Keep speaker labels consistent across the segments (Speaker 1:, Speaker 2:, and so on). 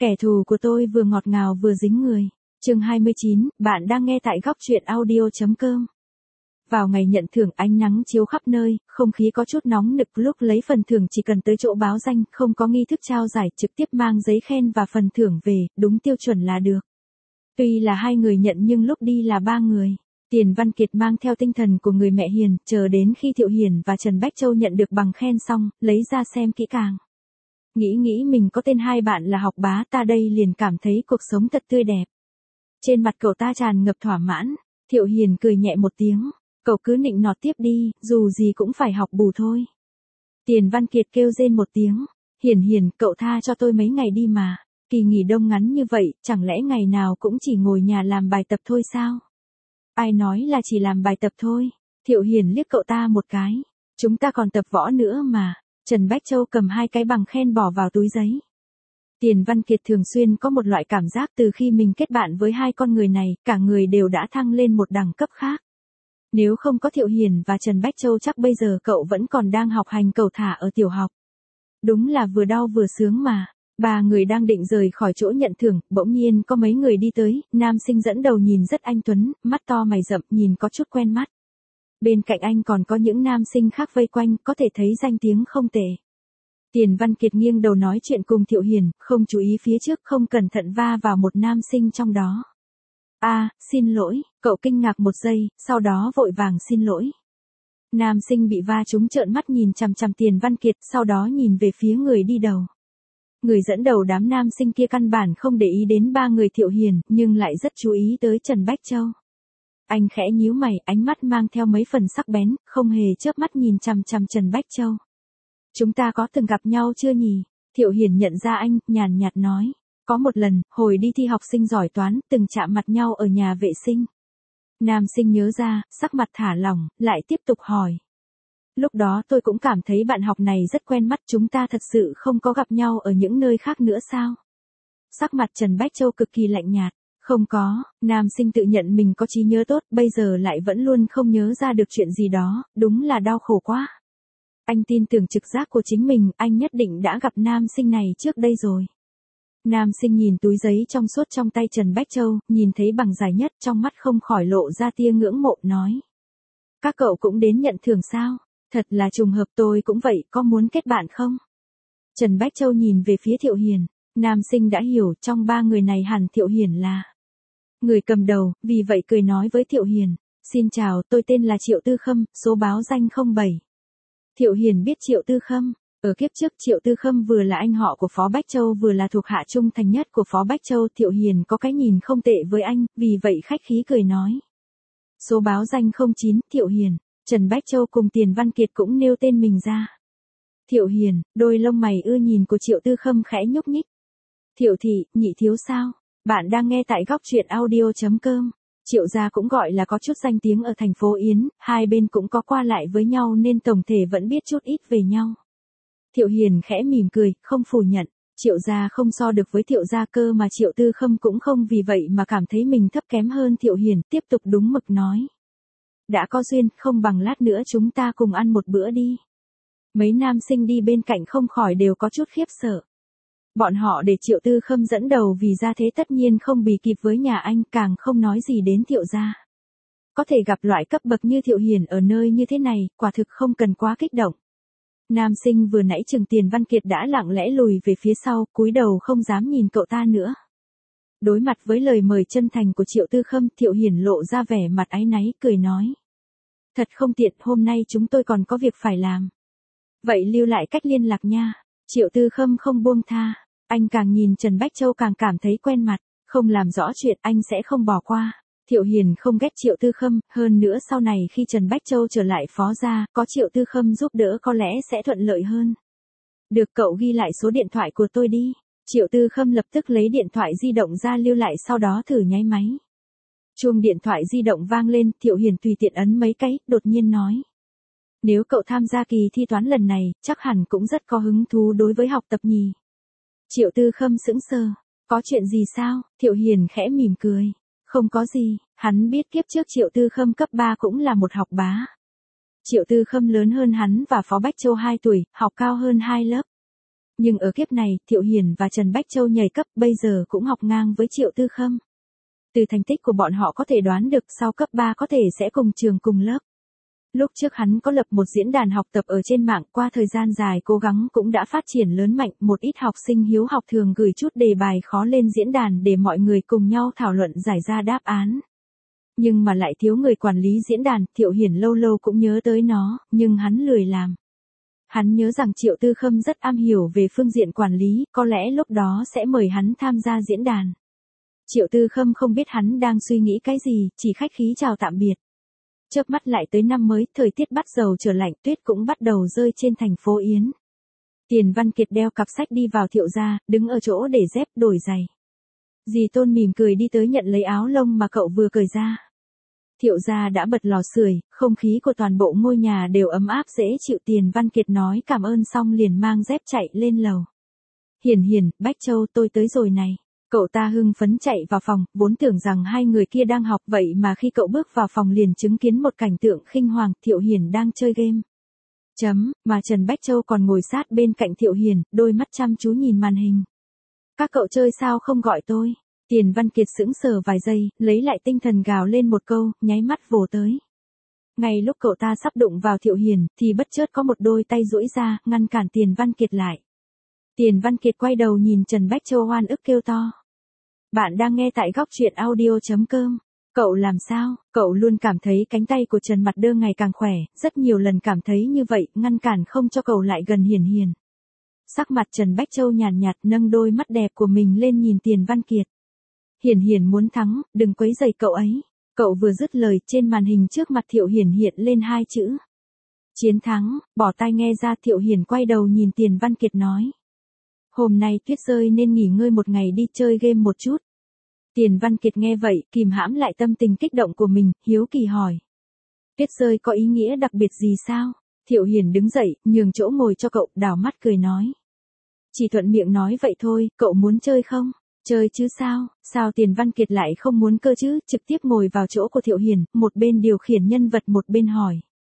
Speaker 1: Kẻ thù của tôi vừa ngọt ngào vừa dính người. Chương 29, bạn đang nghe tại góc truyện audio.com. Vào ngày nhận thưởng ánh nắng chiếu khắp nơi, không khí có chút nóng nực, lúc lấy phần thưởng chỉ cần tới chỗ báo danh, không có nghi thức trao giải, trực tiếp mang giấy khen và phần thưởng về, đúng tiêu chuẩn là được. Tuy là 2 người nhận nhưng lúc đi là 3 người. Tiền Văn Kiệt mang theo tinh thần của người mẹ hiền, chờ đến khi Thiệu Hiền và Trần Bách Châu nhận được bằng khen xong, lấy ra xem kỹ càng. Nghĩ mình có tên 2 bạn là học bá ta đây liền cảm thấy cuộc sống thật tươi đẹp. Trên mặt cậu ta tràn ngập thỏa mãn, Thiệu Hiền cười nhẹ một tiếng, cậu cứ nịnh nọt tiếp đi, dù gì cũng phải học bù thôi. Tiền Văn Kiệt kêu rên một tiếng, Hiền cậu tha cho tôi mấy ngày đi mà, kỳ nghỉ đông ngắn như vậy, chẳng lẽ ngày nào cũng chỉ ngồi nhà làm bài tập thôi sao? Ai nói là chỉ làm bài tập thôi? Thiệu Hiền liếc cậu ta một cái, chúng ta còn tập võ nữa mà. Trần Bách Châu cầm 2 cái bằng khen bỏ vào túi giấy. Tiền Văn Kiệt thường xuyên có một loại cảm giác từ khi mình kết bạn với 2 con người này, cả người đều đã thăng lên một đẳng cấp khác. Nếu không có Thiệu Hiền và Trần Bách Châu chắc bây giờ cậu vẫn còn đang học hành cẩu thả ở tiểu học. Đúng là vừa đau vừa sướng mà. 3 người đang định rời khỏi chỗ nhận thưởng, bỗng nhiên có mấy người đi tới, nam sinh dẫn đầu nhìn rất anh tuấn, mắt to mày rậm, nhìn có chút quen mắt. Bên cạnh anh còn có những nam sinh khác vây quanh, có thể thấy danh tiếng không tệ. Tiền Văn Kiệt nghiêng đầu nói chuyện cùng Thiệu Hiền, không chú ý phía trước, không cẩn thận va vào một nam sinh trong đó. Xin lỗi, cậu kinh ngạc một giây, sau đó vội vàng xin lỗi. Nam sinh bị va trúng trợn mắt nhìn chằm chằm Tiền Văn Kiệt, sau đó nhìn về phía người đi đầu. Người dẫn đầu đám nam sinh kia căn bản không để ý đến 3 người Thiệu Hiền, nhưng lại rất chú ý tới Trần Bách Châu. Anh khẽ nhíu mày, ánh mắt mang theo mấy phần sắc bén, không hề chớp mắt nhìn chằm chằm Trần Bách Châu. Chúng ta có từng gặp nhau chưa nhỉ? Thiệu Hiền nhận ra anh, nhàn nhạt nói. Có một lần, hồi đi thi học sinh giỏi toán, từng chạm mặt nhau ở nhà vệ sinh. Nam sinh nhớ ra, sắc mặt thả lỏng, lại tiếp tục hỏi. Lúc đó tôi cũng cảm thấy bạn học này rất quen mắt, chúng ta thật sự không có gặp nhau ở những nơi khác nữa sao? Sắc mặt Trần Bách Châu cực kỳ lạnh nhạt. Không có, nam sinh tự nhận mình có trí nhớ tốt, bây giờ lại vẫn luôn không nhớ ra được chuyện gì đó, đúng là đau khổ quá. Anh tin tưởng trực giác của chính mình, anh nhất định đã gặp nam sinh này trước đây rồi. Nam sinh nhìn túi giấy trong suốt trong tay Trần Bách Châu, nhìn thấy bằng dài nhất, trong mắt không khỏi lộ ra tia ngưỡng mộ, nói. Các cậu cũng đến nhận thưởng sao? Thật là trùng hợp, tôi cũng vậy, có muốn kết bạn không? Trần Bách Châu nhìn về phía Thiệu Hiền, nam sinh đã hiểu trong 3 người này hẳn Thiệu Hiền là người cầm đầu, vì vậy cười nói với Thiệu Hiền, xin chào, tôi tên là Triệu Tư Khâm, số báo danh 07. Thiệu Hiền biết Triệu Tư Khâm, ở kiếp trước Triệu Tư Khâm vừa là anh họ của Phó Bách Châu vừa là thuộc hạ trung thành nhất của Phó Bách Châu. Thiệu Hiền có cái nhìn không tệ với anh, vì vậy khách khí cười nói. Số báo danh 09, Thiệu Hiền, Trần Bách Châu cùng Tiền Văn Kiệt cũng nêu tên mình ra. Thiệu Hiền, đôi lông mày ưa nhìn của Triệu Tư Khâm khẽ nhúc nhích. Thiệu thị, nhị thiếu sao? Bạn đang nghe tại góc truyện audio.com. Triệu gia cũng gọi là có chút danh tiếng ở thành phố Yến, 2 bên cũng có qua lại với nhau nên tổng thể vẫn biết chút ít về nhau. Thiệu Hiền khẽ mỉm cười, không phủ nhận, Triệu gia không so được với Thiệu gia cơ mà Triệu Tư Khâm cũng không vì vậy mà cảm thấy mình thấp kém hơn Thiệu Hiền, tiếp tục đúng mực nói. Đã có duyên, không bằng lát nữa chúng ta cùng ăn một bữa đi. Mấy nam sinh đi bên cạnh không khỏi đều có chút khiếp sợ. Bọn họ để Triệu Tư Khâm dẫn đầu vì gia thế tất nhiên không bì kịp với nhà anh, càng không nói gì đến Thiệu gia. Có thể gặp loại cấp bậc như Thiệu Hiền ở nơi như thế này, quả thực không cần quá kích động. Nam sinh vừa nãy chừng Tiền Văn Kiệt đã lặng lẽ lùi về phía sau, cúi đầu không dám nhìn cậu ta nữa. Đối mặt với lời mời chân thành của Triệu Tư Khâm, Thiệu Hiền lộ ra vẻ mặt áy náy, cười nói. Thật không tiện, hôm nay chúng tôi còn có việc phải làm. Vậy lưu lại cách liên lạc nha. Triệu Tư Khâm không buông tha, anh càng nhìn Trần Bách Châu càng cảm thấy quen mặt, không làm rõ chuyện anh sẽ không bỏ qua. Thiệu Hiền không ghét Triệu Tư Khâm, hơn nữa sau này khi Trần Bách Châu trở lại phó gia, có Triệu Tư Khâm giúp đỡ có lẽ sẽ thuận lợi hơn. Được, cậu ghi lại số điện thoại của tôi đi. Triệu Tư Khâm lập tức lấy điện thoại di động ra lưu lại, sau đó thử nháy máy. Chuông điện thoại di động vang lên, Thiệu Hiền tùy tiện ấn mấy cái, đột nhiên nói. Nếu cậu tham gia kỳ thi toán lần này, chắc hẳn cũng rất có hứng thú đối với học tập nhỉ. Triệu Tư Khâm sững sờ. Có chuyện gì sao? Thiệu Hiền khẽ mỉm cười. Không có gì, hắn biết kiếp trước Triệu Tư Khâm cấp 3 cũng là một học bá. Triệu Tư Khâm lớn hơn hắn và Phó Bách Châu 2 tuổi, học cao hơn 2 lớp. Nhưng ở kiếp này, Thiệu Hiền và Trần Bách Châu nhảy cấp bây giờ cũng học ngang với Triệu Tư Khâm. Từ thành tích của bọn họ có thể đoán được sau cấp 3 có thể sẽ cùng trường cùng lớp. Lúc trước hắn có lập một diễn đàn học tập ở trên mạng, qua thời gian dài cố gắng cũng đã phát triển lớn mạnh, một ít học sinh hiếu học thường gửi chút đề bài khó lên diễn đàn để mọi người cùng nhau thảo luận giải ra đáp án. Nhưng mà lại thiếu người quản lý diễn đàn, Thiệu Hiền lâu lâu cũng nhớ tới nó, nhưng hắn lười làm. Hắn nhớ rằng Triệu Tư Khâm rất am hiểu về phương diện quản lý, có lẽ lúc đó sẽ mời hắn tham gia diễn đàn. Triệu Tư Khâm không biết hắn đang suy nghĩ cái gì, chỉ khách khí chào tạm biệt. Chớp mắt lại tới năm mới, thời tiết bắt đầu trở lạnh, tuyết cũng bắt đầu rơi trên thành phố Yến. Tiền Văn Kiệt đeo cặp sách đi vào Thiệu gia, đứng ở chỗ để dép đổi giày. Dì Tôn mỉm cười đi tới nhận lấy áo lông mà cậu vừa cởi ra. Thiệu gia đã bật lò sưởi, không khí của toàn bộ ngôi nhà đều ấm áp dễ chịu. Tiền Văn Kiệt nói cảm ơn xong liền mang dép chạy lên lầu. Hiền, Bách Châu, tôi tới rồi này. Cậu ta hưng phấn chạy vào phòng, vốn tưởng rằng hai người kia đang học, vậy mà khi cậu bước vào phòng liền chứng kiến một cảnh tượng khinh hoàng, Thiệu Hiền đang chơi game. Mà Trần Bách Châu còn ngồi sát bên cạnh Thiệu Hiền, đôi mắt chăm chú nhìn màn hình. Các cậu chơi sao không gọi tôi? Tiền Văn Kiệt sững sờ vài giây, lấy lại tinh thần gào lên một câu, nháy mắt vồ tới. Ngay lúc cậu ta sắp đụng vào Thiệu Hiền, thì bất chợt có một đôi tay duỗi ra, ngăn cản Tiền Văn Kiệt lại. Tiền Văn Kiệt quay đầu nhìn Trần Bách Châu oan ức kêu to. Bạn đang nghe tại góc truyện audio.com. Cậu làm sao? Cậu luôn cảm thấy cánh tay của Trần Mặt Đơ ngày càng khỏe, rất nhiều lần cảm thấy như vậy, ngăn cản không cho cậu lại gần Hiền. Sắc mặt Trần Bách Châu nhàn nhạt nâng đôi mắt đẹp của mình lên nhìn Tiền Văn Kiệt. Hiền muốn thắng, đừng quấy rầy cậu ấy. Cậu vừa dứt lời, trên màn hình trước mặt Thiệu Hiền hiện lên hai chữ. Chiến thắng. Bỏ tai nghe ra, Thiệu Hiền quay đầu nhìn Tiền Văn Kiệt nói. Hôm nay tuyết rơi nên nghỉ ngơi một ngày đi chơi game một chút. Tiền Văn Kiệt nghe vậy, kìm hãm lại tâm tình kích động của mình, hiếu kỳ hỏi. Tuyết rơi có ý nghĩa đặc biệt gì sao? Thiệu Hiền đứng dậy, nhường chỗ ngồi cho cậu, đảo mắt cười nói. Chỉ thuận miệng nói vậy thôi, cậu muốn chơi không? Chơi chứ sao? Sao Tiền Văn Kiệt lại không muốn cơ chứ? Trực tiếp ngồi vào chỗ của Thiệu Hiền, một bên điều khiển nhân vật một bên hỏi.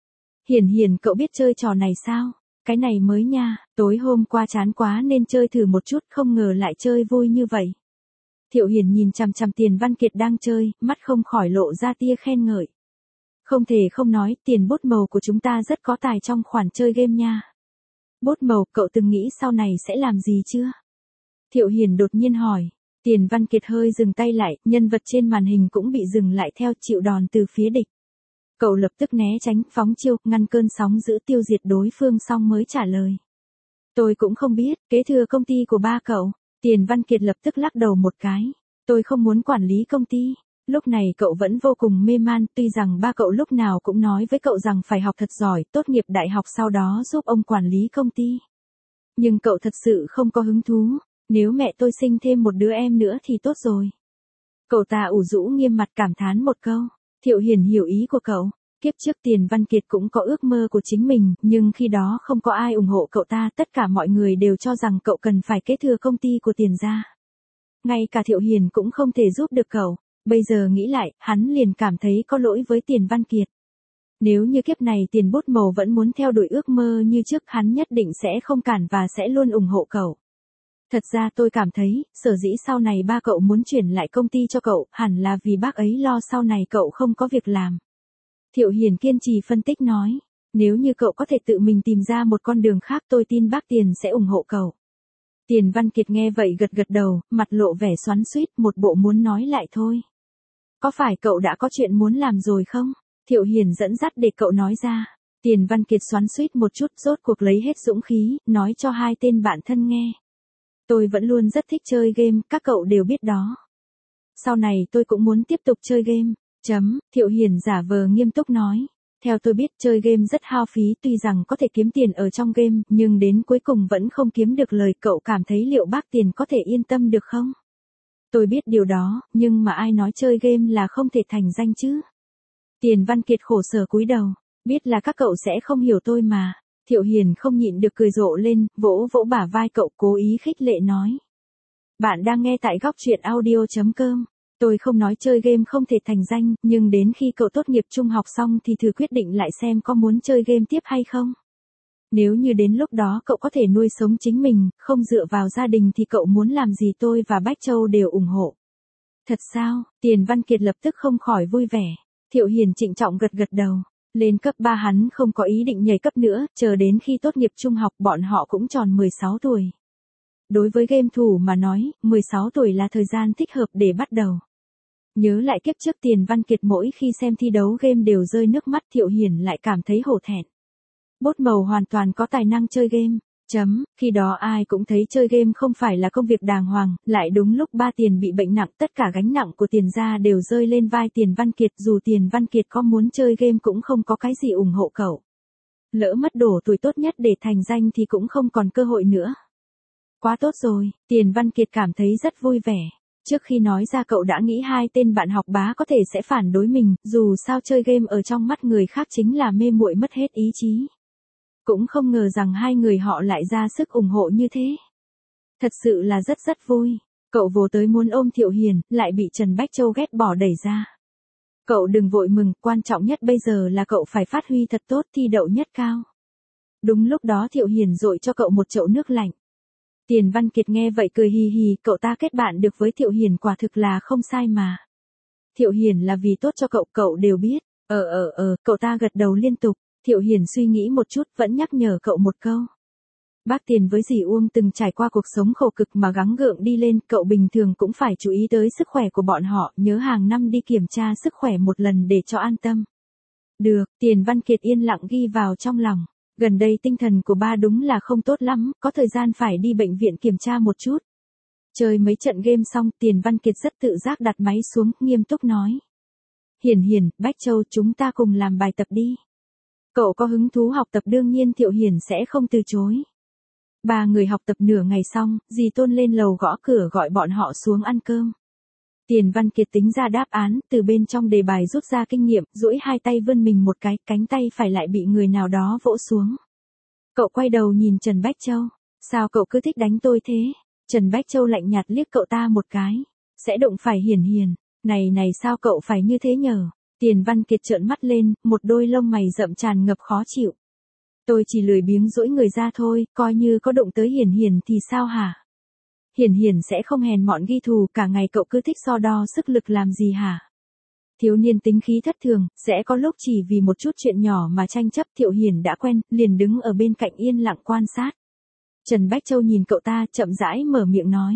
Speaker 1: Hiền, cậu biết chơi trò này sao? Cái này mới nha, tối hôm qua chán quá nên chơi thử một chút, không ngờ lại chơi vui như vậy. Thiệu Hiền nhìn chằm chằm Tiền Văn Kiệt đang chơi, mắt không khỏi lộ ra tia khen ngợi. Không thể không nói, Tiền bút màu của chúng ta rất có tài trong khoản chơi game nha. Bút màu, cậu từng nghĩ sau này sẽ làm gì chưa? Thiệu Hiền đột nhiên hỏi. Tiền Văn Kiệt hơi dừng tay lại, nhân vật trên màn hình cũng bị dừng lại theo chịu đòn từ phía địch. Cậu lập tức né tránh, phóng chiêu, ngăn cơn sóng dữ tiêu diệt đối phương xong mới trả lời. Tôi cũng không biết, kế thừa công ty của ba cậu. Tiền Văn Kiệt lập tức lắc đầu một cái. Tôi không muốn quản lý công ty. Lúc này cậu vẫn vô cùng mê man, tuy rằng ba cậu lúc nào cũng nói với cậu rằng phải học thật giỏi, tốt nghiệp đại học sau đó giúp ông quản lý công ty. Nhưng cậu thật sự không có hứng thú. Nếu mẹ tôi sinh thêm một đứa em nữa thì tốt rồi. Cậu ta ủ rũ nghiêm mặt cảm thán một câu. Thiệu Hiền hiểu ý của cậu. Kiếp trước Tiền Văn Kiệt cũng có ước mơ của chính mình, nhưng khi đó không có ai ủng hộ cậu ta, tất cả mọi người đều cho rằng cậu cần phải kế thừa công ty của Tiền gia. Ngay cả Thiệu Hiền cũng không thể giúp được cậu. Bây giờ nghĩ lại, hắn liền cảm thấy có lỗi với Tiền Văn Kiệt. Nếu như kiếp này Tiền bút màu vẫn muốn theo đuổi ước mơ như trước, hắn nhất định sẽ không cản và sẽ luôn ủng hộ cậu. Thật ra tôi cảm thấy, sở dĩ sau này ba cậu muốn chuyển lại công ty cho cậu, hẳn là vì bác ấy lo sau này cậu không có việc làm. Thiệu Hiền kiên trì phân tích nói, nếu như cậu có thể tự mình tìm ra một con đường khác tôi tin bác Tiền sẽ ủng hộ cậu. Tiền Văn Kiệt nghe vậy gật đầu, mặt lộ vẻ xoắn xuýt, một bộ muốn nói lại thôi. Có phải cậu đã có chuyện muốn làm rồi không? Thiệu Hiền dẫn dắt để cậu nói ra. Tiền Văn Kiệt xoắn xuýt một chút, rốt cuộc lấy hết dũng khí, nói cho hai tên bạn thân nghe. Tôi vẫn luôn rất thích chơi game, các cậu đều biết đó. Sau này tôi cũng muốn tiếp tục chơi game. Thiệu Hiền giả vờ nghiêm túc nói. Theo tôi biết chơi game rất hao phí, tuy rằng có thể kiếm tiền ở trong game, nhưng đến cuối cùng vẫn không kiếm được lời. Cậu cảm thấy liệu bác Tiền có thể yên tâm được không? Tôi biết điều đó, nhưng mà ai nói chơi game là không thể thành danh chứ? Tiền Văn Kiệt khổ sở cúi đầu. Biết là các cậu sẽ không hiểu tôi mà. Thiệu Hiền không nhịn được cười rộ lên, vỗ bả vai cậu, cố ý khích lệ nói. Bạn đang nghe tại góc truyện audio.com. Tôi không nói chơi game không thể thành danh, nhưng đến khi cậu tốt nghiệp trung học xong thì thử quyết định lại xem có muốn chơi game tiếp hay không. Nếu như đến lúc đó cậu có thể nuôi sống chính mình, không dựa vào gia đình thì cậu muốn làm gì tôi và Bách Châu đều ủng hộ. Thật sao? Tiền Văn Kiệt lập tức không khỏi vui vẻ. Thiệu Hiền trịnh trọng gật gật đầu. Lên cấp 3 hắn không có ý định nhảy cấp nữa, chờ đến khi tốt nghiệp trung học bọn họ cũng tròn 16 tuổi. Đối với game thủ mà nói, 16 tuổi là thời gian thích hợp để bắt đầu. Nhớ lại kiếp trước Tiền Văn Kiệt mỗi khi xem thi đấu game đều rơi nước mắt, Thiệu Hiền lại cảm thấy hổ thẹn. Bốt màu hoàn toàn có tài năng chơi game. Khi đó ai cũng thấy chơi game không phải là công việc đàng hoàng, lại đúng lúc ba Tiền bị bệnh nặng, tất cả gánh nặng của Tiền gia đều rơi lên vai Tiền Văn Kiệt, dù Tiền Văn Kiệt có muốn chơi game cũng không có cái gì ủng hộ cậu. Lỡ mất đổ tuổi tốt nhất để thành danh thì cũng không còn cơ hội nữa. Quá tốt rồi, Tiền Văn Kiệt cảm thấy rất vui vẻ. Trước khi nói ra cậu đã nghĩ hai tên bạn học bá có thể sẽ phản đối mình, dù sao chơi game ở trong mắt người khác chính là mê muội mất hết ý chí. Cũng không ngờ rằng hai người họ lại ra sức ủng hộ như thế. Thật sự là rất rất vui. Cậu vồ tới muốn ôm Thiệu Hiền, lại bị Trần Bách Châu ghét bỏ đẩy ra. Cậu đừng vội mừng, quan trọng nhất bây giờ là cậu phải phát huy thật tốt, thi đậu nhất cao. Đúng lúc đó Thiệu Hiền dội cho cậu một chậu nước lạnh. Tiền Văn Kiệt nghe vậy cười hì hì, cậu ta kết bạn được với Thiệu Hiền quả thực là không sai mà. Thiệu Hiền là vì tốt cho cậu, cậu đều biết. Cậu ta gật đầu liên tục. Thiệu Hiền suy nghĩ một chút, vẫn nhắc nhở cậu một câu. Bác Tiền với dì Uông từng trải qua cuộc sống khổ cực mà gắng gượng đi lên, cậu bình thường cũng phải chú ý tới sức khỏe của bọn họ, nhớ hàng năm đi kiểm tra sức khỏe một lần để cho an tâm. Được, Tiền Văn Kiệt yên lặng ghi vào trong lòng. Gần đây tinh thần của ba đúng là không tốt lắm, có thời gian phải đi bệnh viện kiểm tra một chút. Chơi mấy trận game xong, Tiền Văn Kiệt rất tự giác đặt máy xuống, nghiêm túc nói. Hiền, Bách Châu, chúng ta cùng làm bài tập đi. Cậu có hứng thú học tập, đương nhiên Thiệu Hiền sẽ không từ chối. Ba người học tập nửa ngày xong, dì Tôn lên lầu gõ cửa gọi bọn họ xuống ăn cơm. Tiền Văn Kiệt tính ra đáp án, từ bên trong đề bài rút ra kinh nghiệm, duỗi hai tay vươn mình một cái, cánh tay phải lại bị người nào đó vỗ xuống. Cậu quay đầu nhìn Trần Bách Châu. Sao cậu cứ thích đánh tôi thế? Trần Bách Châu lạnh nhạt liếc cậu ta một cái. Sẽ đụng phải Hiền. Này sao cậu phải như thế nhở? Tiền Văn Kiệt trợn mắt lên, một đôi lông mày rậm tràn ngập khó chịu. Tôi chỉ lười biếng duỗi người ra thôi, coi như có đụng tới Hiền thì sao hả? Hiền sẽ không hèn mọn ghi thù, cả ngày cậu cứ thích so đo sức lực làm gì hả? Thiếu niên tính khí thất thường, sẽ có lúc chỉ vì một chút chuyện nhỏ mà tranh chấp. Thiệu Hiền đã quen, liền đứng ở bên cạnh yên lặng quan sát. Trần Bách Châu nhìn cậu ta, chậm rãi mở miệng nói.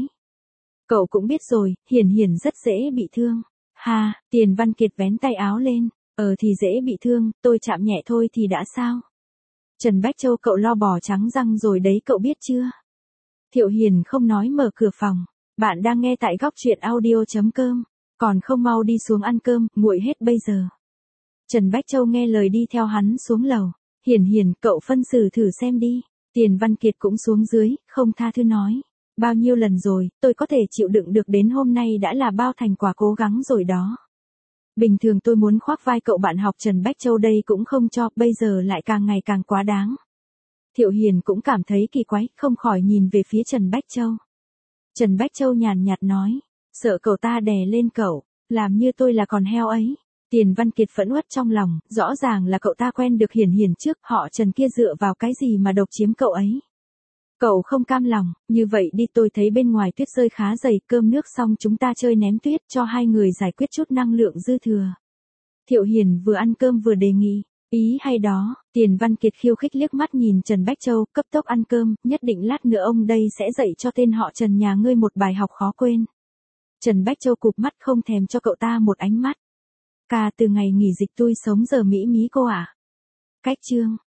Speaker 1: Cậu cũng biết rồi, Hiền rất dễ bị thương. Ha, Tiền Văn Kiệt vén tay áo lên. Thì dễ bị thương, tôi chạm nhẹ thôi thì đã sao? Trần Bách Châu, cậu lo bò trắng răng rồi đấy, cậu biết chưa? Thiệu Hiền không nói mở cửa phòng. Bạn đang nghe tại góc truyện audio.com. Còn không mau đi xuống ăn cơm, nguội hết bây giờ. Trần Bách Châu nghe lời đi theo hắn xuống lầu. Hiền, cậu phân xử thử xem đi. Tiền Văn Kiệt cũng xuống dưới, không tha thứ nói. Bao nhiêu lần rồi, tôi có thể chịu đựng được đến hôm nay đã là bao thành quả cố gắng rồi đó. Bình thường tôi muốn khoác vai cậu bạn học Trần Bách Châu đây cũng không cho, bây giờ lại càng ngày càng quá đáng. Thiệu Hiền cũng cảm thấy kỳ quái, không khỏi nhìn về phía Trần Bách Châu. Trần Bách Châu nhàn nhạt nói, sợ cậu ta đè lên cậu, làm như tôi là con heo ấy. Tiền Văn Kiệt phẫn uất trong lòng, rõ ràng là cậu ta quen được Hiền trước, họ Trần kia dựa vào cái gì mà độc chiếm cậu ấy. Cậu không cam lòng, như vậy đi, tôi thấy bên ngoài tuyết rơi khá dày, cơm nước xong chúng ta chơi ném tuyết cho hai người giải quyết chút năng lượng dư thừa. Thiệu Hiền vừa ăn cơm vừa đề nghị, ý hay đó. Tiền Văn Kiệt khiêu khích liếc mắt nhìn Trần Bách Châu, cấp tốc ăn cơm, nhất định lát nữa ông đây sẽ dạy cho tên họ Trần nhà ngươi một bài học khó quên. Trần Bách Châu cụp mắt không thèm cho cậu ta một ánh mắt. Từ ngày nghỉ dịch tôi sống giờ mỹ mí cô ạ. Cách chương.